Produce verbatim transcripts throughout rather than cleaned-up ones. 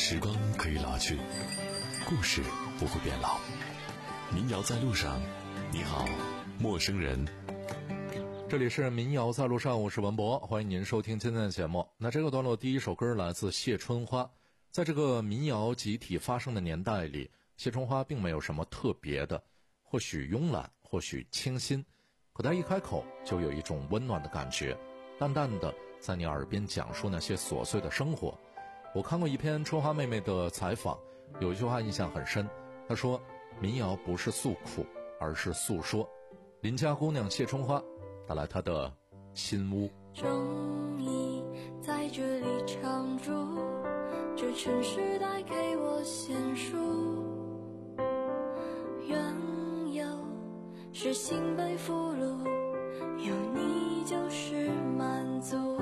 时光可以老去，故事不会变老。民谣在路上，你好，陌生人。 这里是民谣在路上，我是文博，欢迎您收听今天的节目。那这个段落第一首歌来自谢春花。在这个民谣集体发生的年代里，谢春花并没有什么特别的，或许慵懒，或许清新，可她一开口就有一种温暖的感觉，淡淡的在你耳边讲述那些琐碎的生活。我看过一篇春花妹妹的采访，有一句话印象很深，她说民谣不是诉苦，而是诉说。邻家姑娘谢春花带来她的新屋。 终于在这里常住，这城市带给我鲜疏，缘由是心被俘虏，有你就是满足。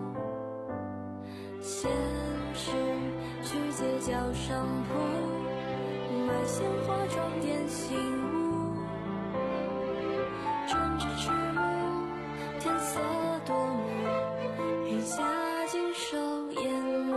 现实去街角商铺买鲜花装点新屋，针织织物天色多暮，云下尽收眼目。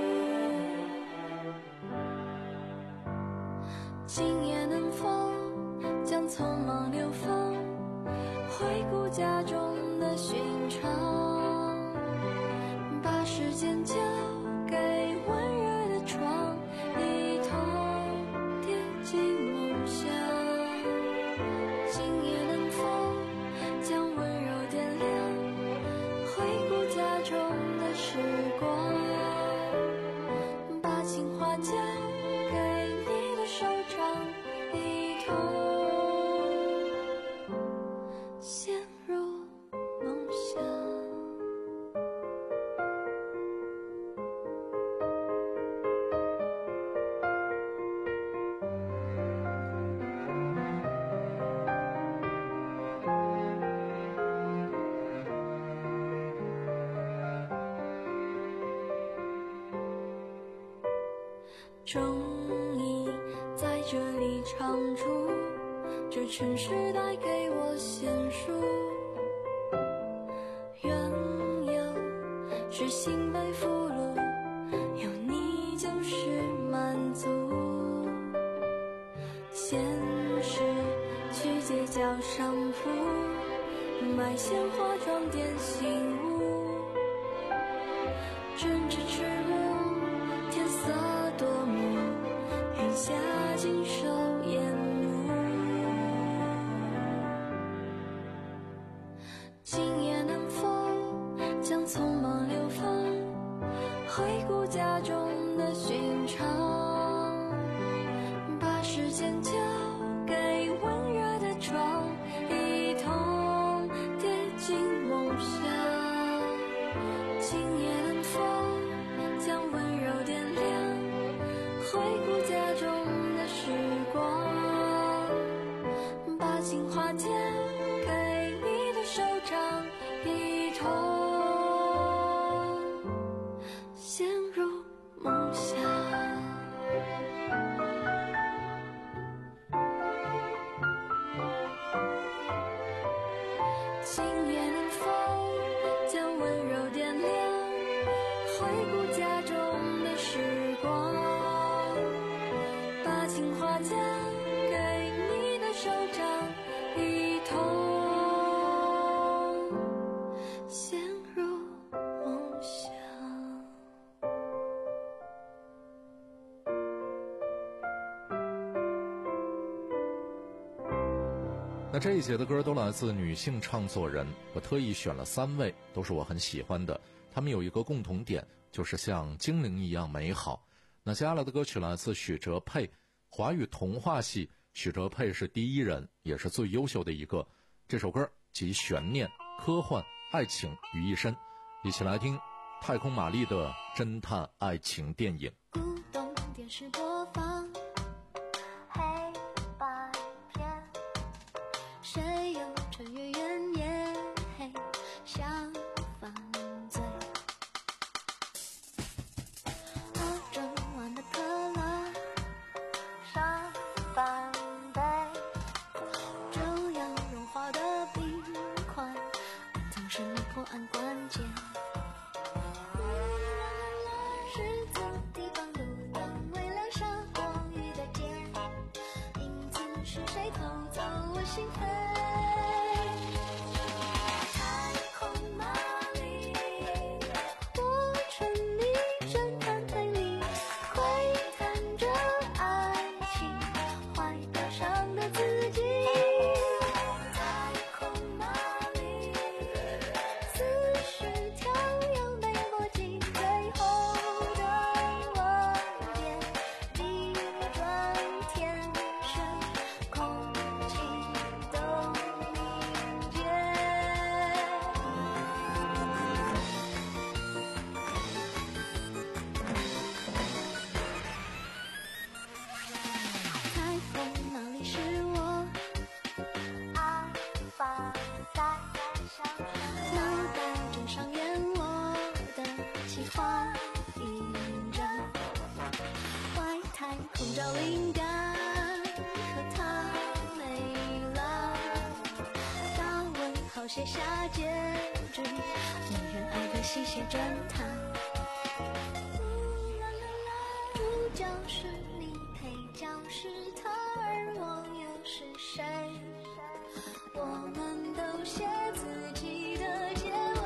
今夜能否将匆忙流放，回顾家中的寻常，把时间交给温热的窗，一同跌进梦乡。今夜能否将温柔点亮，回顾家中的时光，把情话交给你的手掌，一同陷入梦乡。终于在这里常住，这城市带给我鲜疏，缘由是心被俘虏，有你就是满足。现实去街角商铺买鲜花装点新屋，针织织物天色多暮，云下尽收眼目。今夜能否将匆忙流放，回顾家中的寻常，把时间交给温热的窗，一同跌进梦乡。今夜能否将温柔点亮，回顾家中的时光，把情话交给你的手掌，一同陷入梦乡。今夜能否将温柔点亮，回顾家中的时光，把情话交给你的手掌，一同陷入梦乡。 那这一节的歌都来自女性唱作人，我特意选了三位，都是我很喜欢的。他们有一个共同点，就是像精灵一样美好。那接下来的歌曲来自许哲佩，华语童话系许哲佩是第一人，也是最优秀的一个。这首歌集悬念、科幻、爱情于一身，一起来听太空玛丽的侦探爱情电影。 古董电视播放黑白片，谁又穿越原野想犯罪，我整晚的可乐上半杯，就要融化的冰块总是没破案关键，日子地方路心扉。太空马里，我沉溺侦探推理，窥探着爱情怀表上的自己。太空马里，思绪跳跃没逻辑，最后的吻别地转天旋，空气都凝结。太空哪里是我阿法在想脑袋正上演我的计划一张，外太空找灵感，可它没了。大问号写下结局，没人爱的吸血侦探。主角是你，配角是他，而我又是谁？我们都写自己的结尾。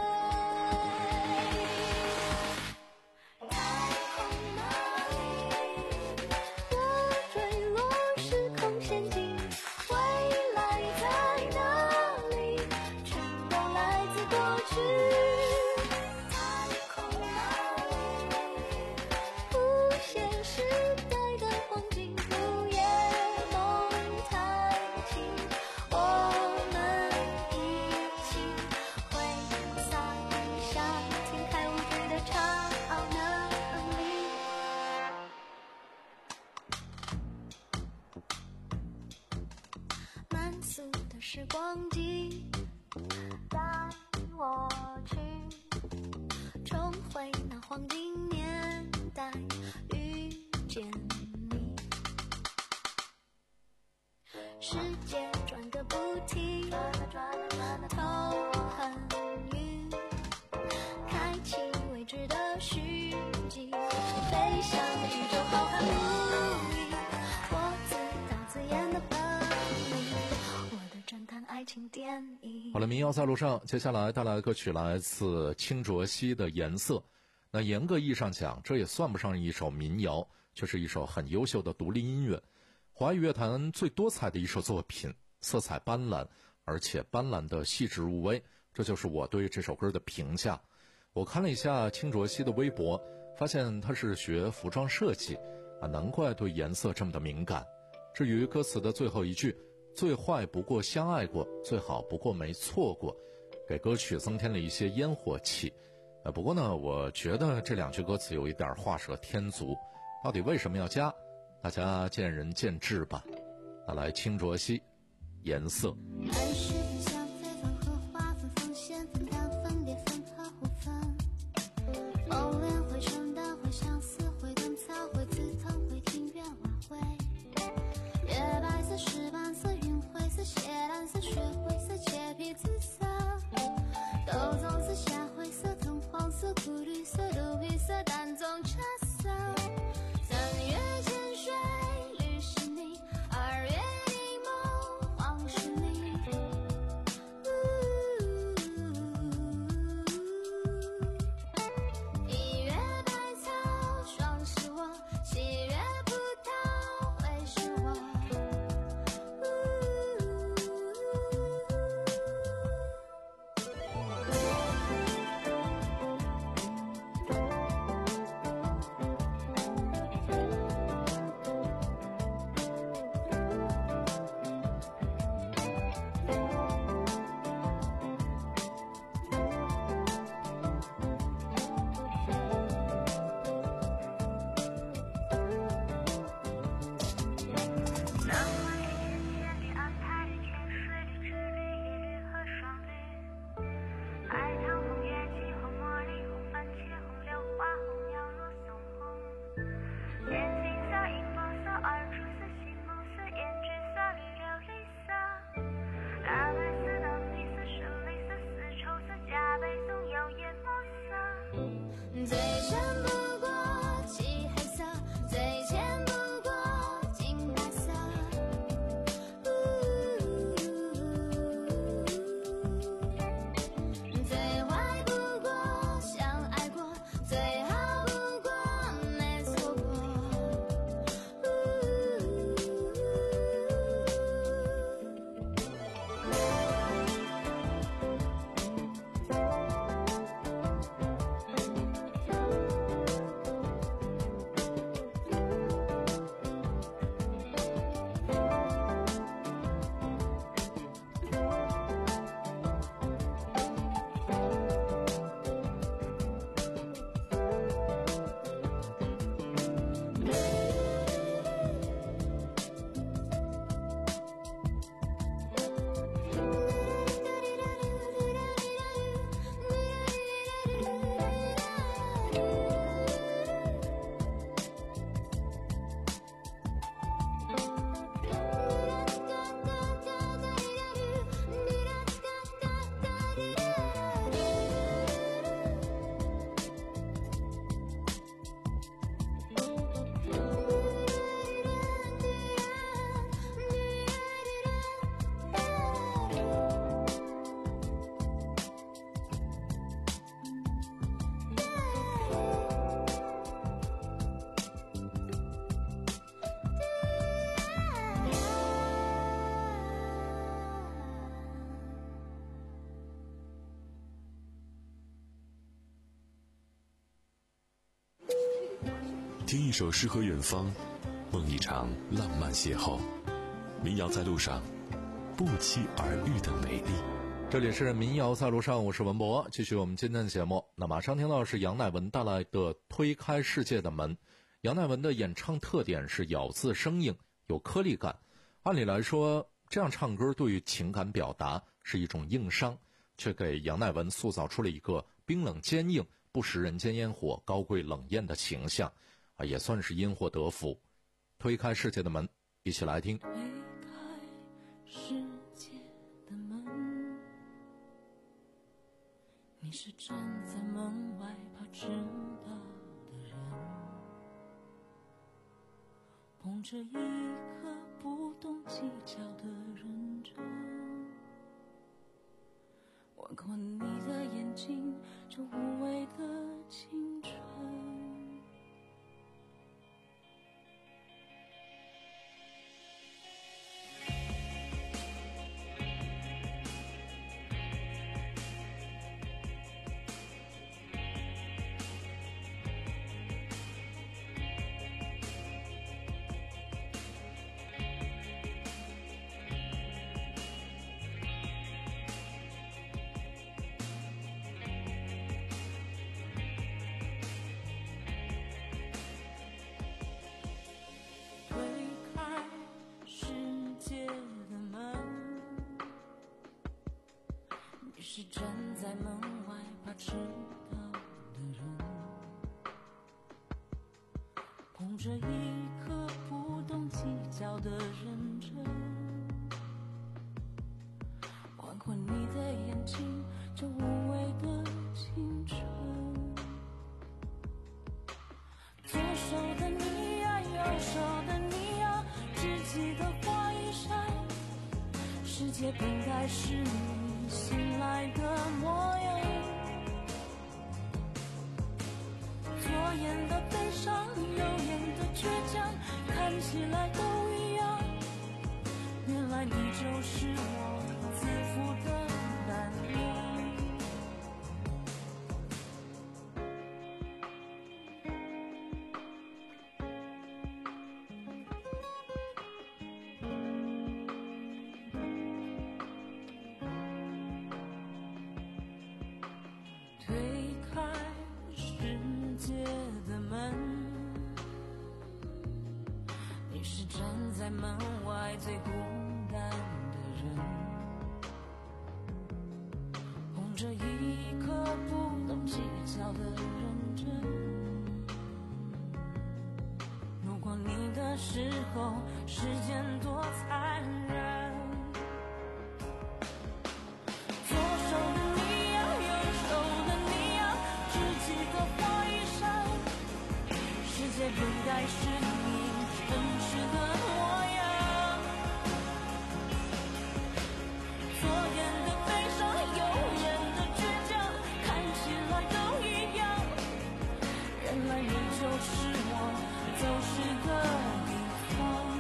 太空马里，我坠落时空陷阱，未来在哪里？全都来自过去。太空马里，不现时代的黄金，午夜梦弹琴，我们一起挥洒夏天开无惧的超能力。慢速的时光机带我去重回那黄金年代，遇见你。世界转个不停，头很晕，开启未知的续集，飞向宇宙浩瀚无垠。我自导自演的本领，我的侦探爱情电影。 好了，民谣在路上，接下来带来的歌曲来自清浊熙的《颜色》。那严格意义上讲，这也算不上一首民谣，却是一首很优秀的独立音乐，华语乐坛最多彩的一首作品，色彩斑斓，而且斑斓的细致入微，这就是我对这首歌的评价。我看了一下清浊熙的微博，发现他是学服装设计啊，难怪对颜色这么的敏感。至于歌词的最后一句，最坏不过相爱过，最好不过没错过，给歌曲增添了一些烟火气。呃，不过呢，我觉得这两句歌词有一点画蛇添足，到底为什么要加？大家见仁见智吧。那来清浊熙，颜色。 爱是分享非分合划分风险分担分别分合互分，梦恋会承担会相似会等擦会刺疼会庭院晚会，月白色石斑色云灰色血蓝色血灰色洁皮紫色，豆棕色霞灰色藤黄色苦绿色肚皮色淡棕茶色，三月潜水绿是你，二月凝眸黄是你， 听一首诗和远方，梦一场浪漫邂逅。民谣在路上，不期而遇的美丽。 这里是民谣在路上，我是文博，继续我们今天的节目。那马上听到的是杨乃文带来的《推开世界的门》。杨乃文的演唱特点是咬字生硬，有颗粒感。按理来说，这样唱歌对于情感表达是一种硬伤，却给杨乃文塑造出了一个冰冷坚硬、不食人间烟火、高贵冷艳的形象，啊，也算是因祸得福。推开世界的门，一起来听。 推开世界的门，你是站在门外怕迟到的人，捧着一颗不懂计较的认真，吻过你的眼睛，这无畏的青春。是站在门外怕迟到的人，捧着一颗不懂计较的认真，吻过你的眼睛，这无畏的青春。左手的你呀，右手的你呀，只记得花一扇，世界本该是你醒来的模样，左眼的悲伤，右眼的倔强，看起来都一样，原来你就是我自负的男人。推开世界的门，你是站在门外最孤单的人，捧着一颗不懂计较的认真，路过你的时候，时间多残忍。左手的你呀，右手的你呀，只记得花一扇，世界本该是你真实的模样，左眼的悲伤，右眼的倔强，看起来都一样，原来你就是我走失的地方。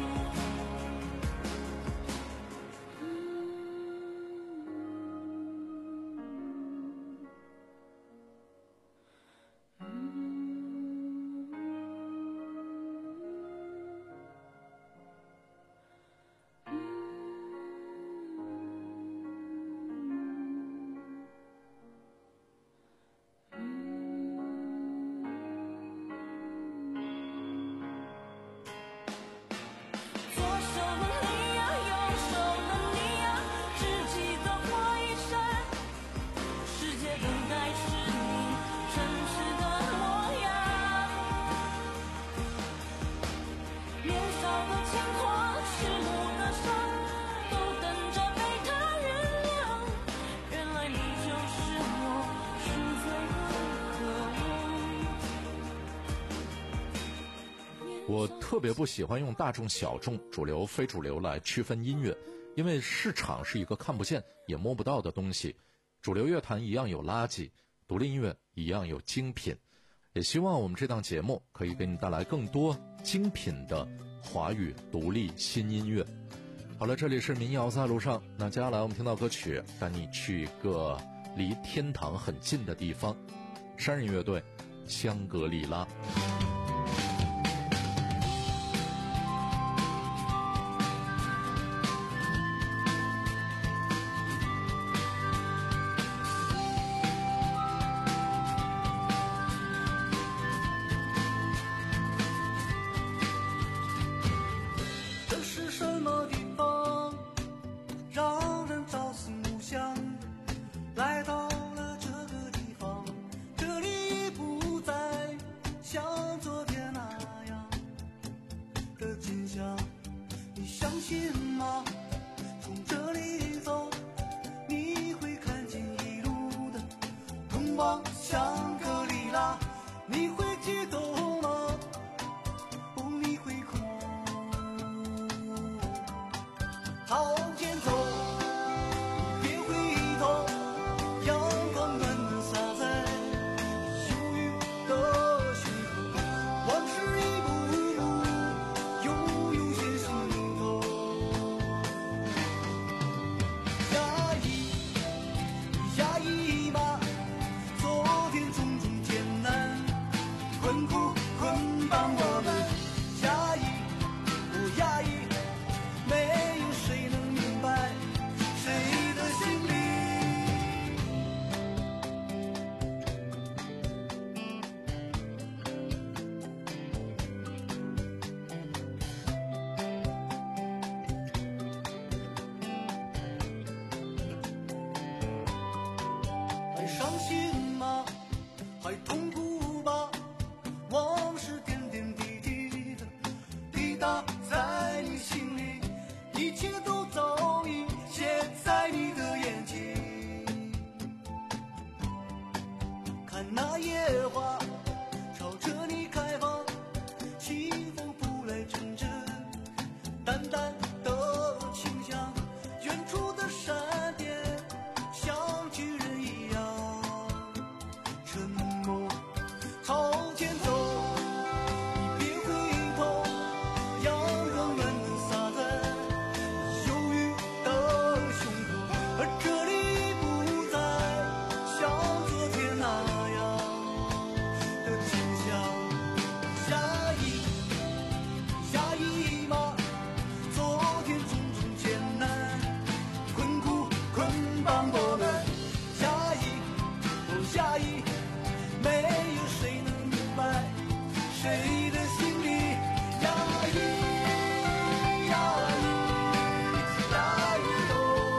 我特别不喜欢用大众小众、主流非主流来区分音乐，因为市场是一个看不见也摸不到的东西，主流乐坛一样有垃圾，独立音乐一样有精品。也希望我们这档节目可以给你带来更多精品的华语独立新音乐。好了，这里是民谣在路上，那接下来我们听到歌曲带你去一个离天堂很近的地方，山人乐队香格里拉。 望香格里拉，你会激动吗？不，你会哭。朝前走，别回头，阳光暖暖洒在忧郁的胸口，往事一幕幕又涌现心头。压抑压抑吗？昨天种种艰难困苦捆绑我们，压抑不压抑，没有谁能明白谁的心里。还伤心吗？还痛苦吧？往事点点滴滴的滴答在你心里，一切都早已写在你的眼睛。看那野花朝着你开放，清风拂来阵阵淡淡的清香，远处的闪电像巨人一样沉默。朝前走，你别回头，阳光暖暖洒在忧郁的胸口，而这里不再像昨天那样的清香。压抑压抑吗？昨天种种艰难困苦捆绑我们，压抑不压抑，没有谁能明白谁的心里。压抑压抑压抑哦，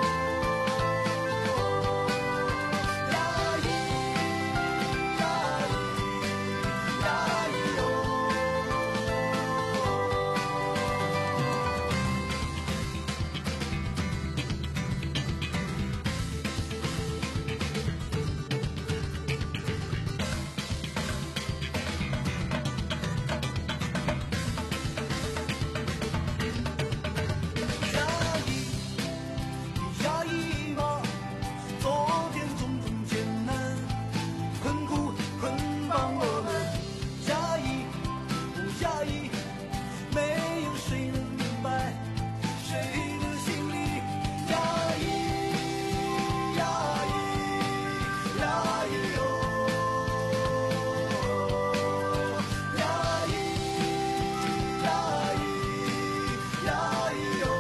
压抑压抑压抑哦。压抑压抑吗？昨天种种艰难困苦捆绑我们，压抑不压抑，没有谁能明白谁的心里。压抑压抑压抑哦，压抑压抑压抑哦，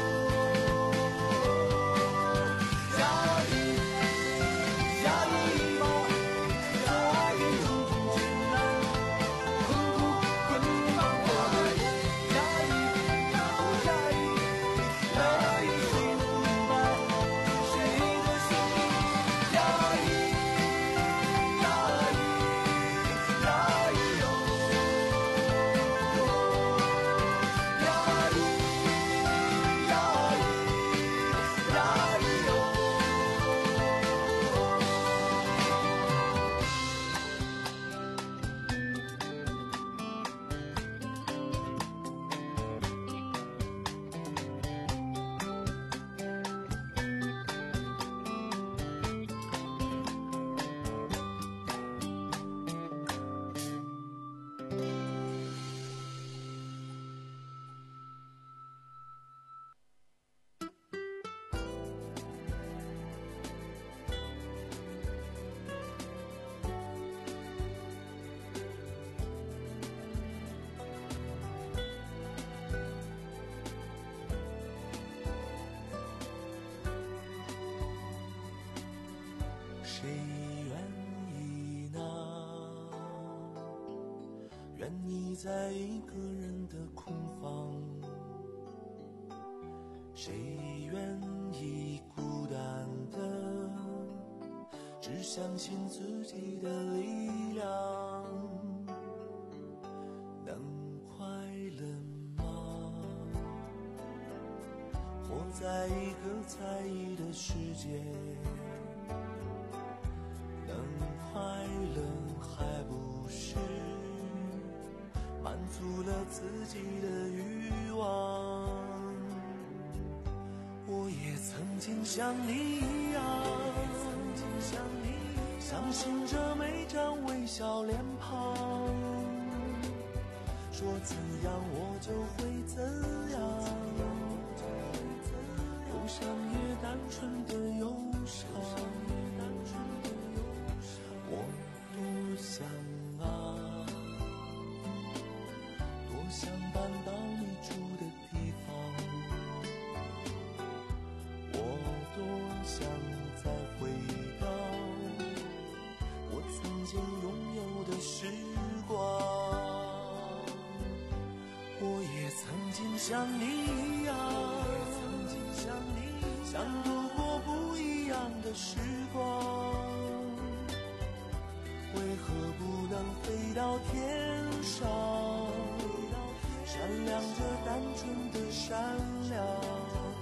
压抑压抑吗？昨天种种艰难困苦捆绑我们，压抑不压抑，没有谁能明白谁的心里。压抑压抑压抑哦，压抑压抑压抑哦。谁愿意呢？愿意在一个人的空房？谁愿意孤单的只相信自己的力量？能快乐吗？活在一个猜疑的世界，能快自己的欲望。我也曾经像你一样，相信着每张微笑脸庞，说怎样我就会怎样，忧伤也单纯的忧伤。我多想啊，多想搬到你住的地方，我多想再回到我曾经拥有的时光。我也曾经像你一样，想度过不一样的时光，为何不能飞到天上，闪亮着单纯的善良。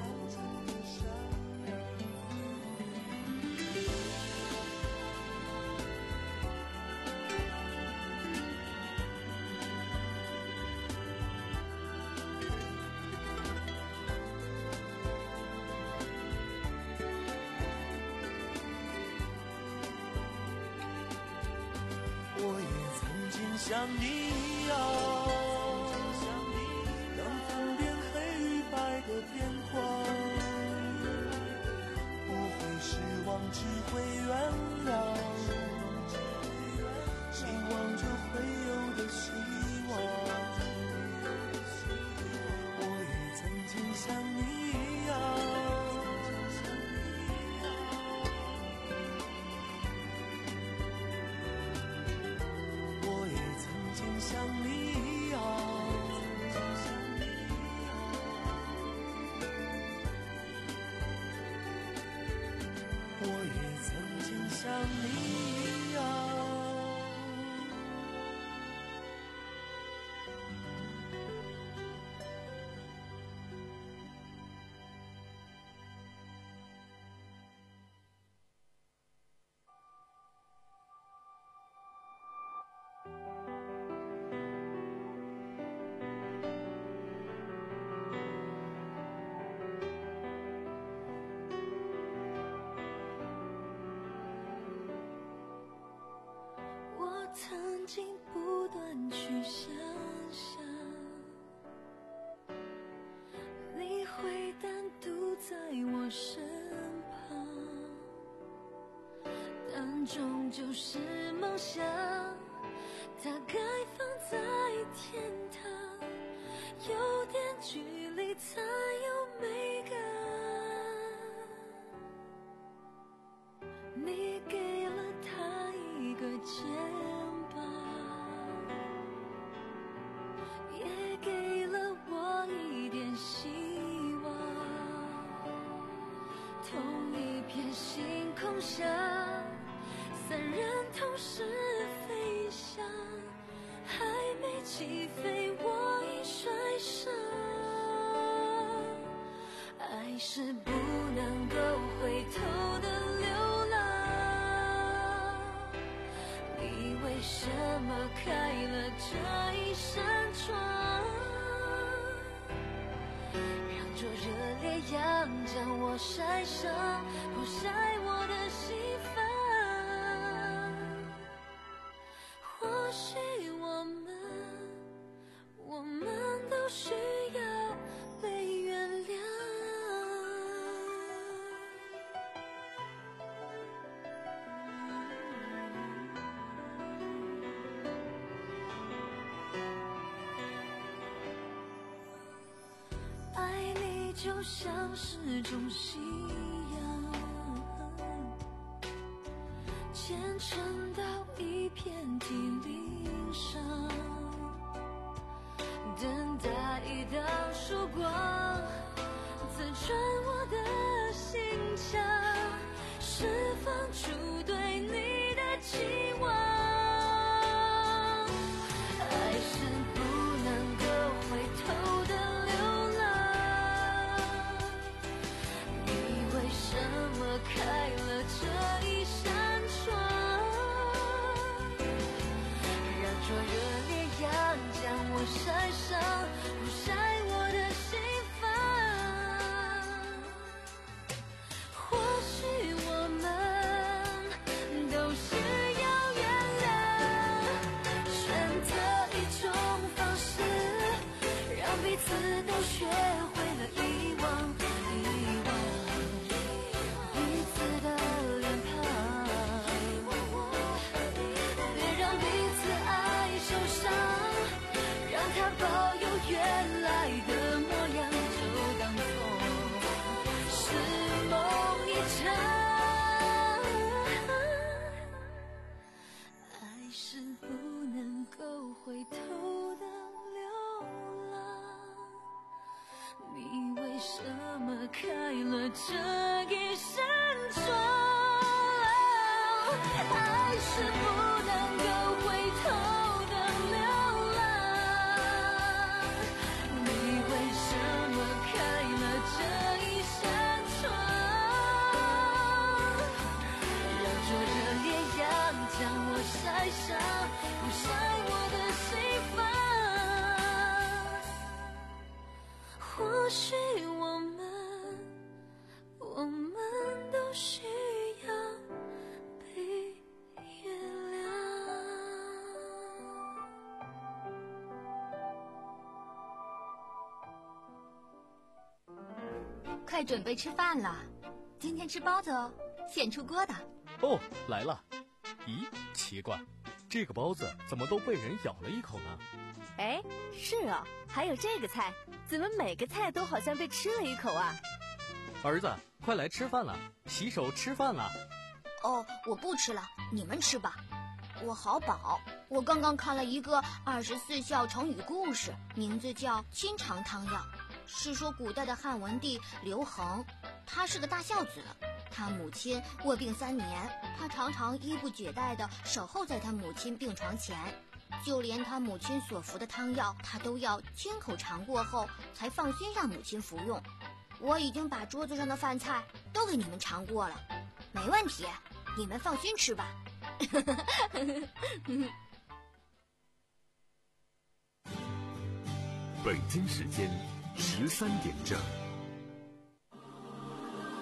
我也曾经像你一样，能分辨黑与白的边框，不会失望，只会原谅，希望着会有的希望。我也曾经像你一样，像你一样，我也曾经像你一样。 曾经不断去想象，你会单独在我身旁，但终究是梦想，它该放在天堂，有点距离才有美感。你给了他一个肩膀，也给了我一点希望。同一片星空下，三人同时飞翔，还没起飞我已摔伤。爱是不能够回头的流浪，你为什么开了这一扇窗，让灼热烈阳将我晒伤，不晒我的心房。或许我们我们都需要被原谅。爱你就像是种信仰，虔诚到一片体鳞伤，等待一道曙光刺穿我的心墙，释放出对你的期望。爱是不能够回头的流浪，你为什么开了这一扇窗，让灼热烈阳将我晒伤，不晒我的心房。或许我们都是要原谅，选择一种方式，让彼此都学会了遗忘，遗忘彼此的脸庞，别让彼此爱受伤，让它保有原来的模样，就当作是梦一场。爱是不能够回头的流浪，你为什么开了这一扇窗？爱是不能够回头的流浪，你为什么开了这一扇窗？让灼热烈阳将我晒伤，不晒我的心房。或许我们，我们都需要被原谅。 快准备吃饭了，今天吃包子哦，现出锅的。 哦，来了。咦，奇怪，这个包子怎么都被人咬了一口呢？ 哎，是哦，还有这个菜，怎么每个菜都好像被吃了一口啊？ 儿子，快来吃饭了，洗手吃饭了。 哦，我不吃了，你们吃吧。我好饱，我刚刚看了一个二十四孝成语故事，名字叫《亲尝汤药》，是说古代的汉文帝刘恒，他是个大孝子，他母亲卧病三年，他常常衣不解带地守候在他母亲病床前，就连他母亲所服的汤药，他都要亲口尝过后才放心让母亲服用。我已经把桌子上的饭菜都给你们尝过了，没问题，你们放心吃吧。 北京时间十三点整。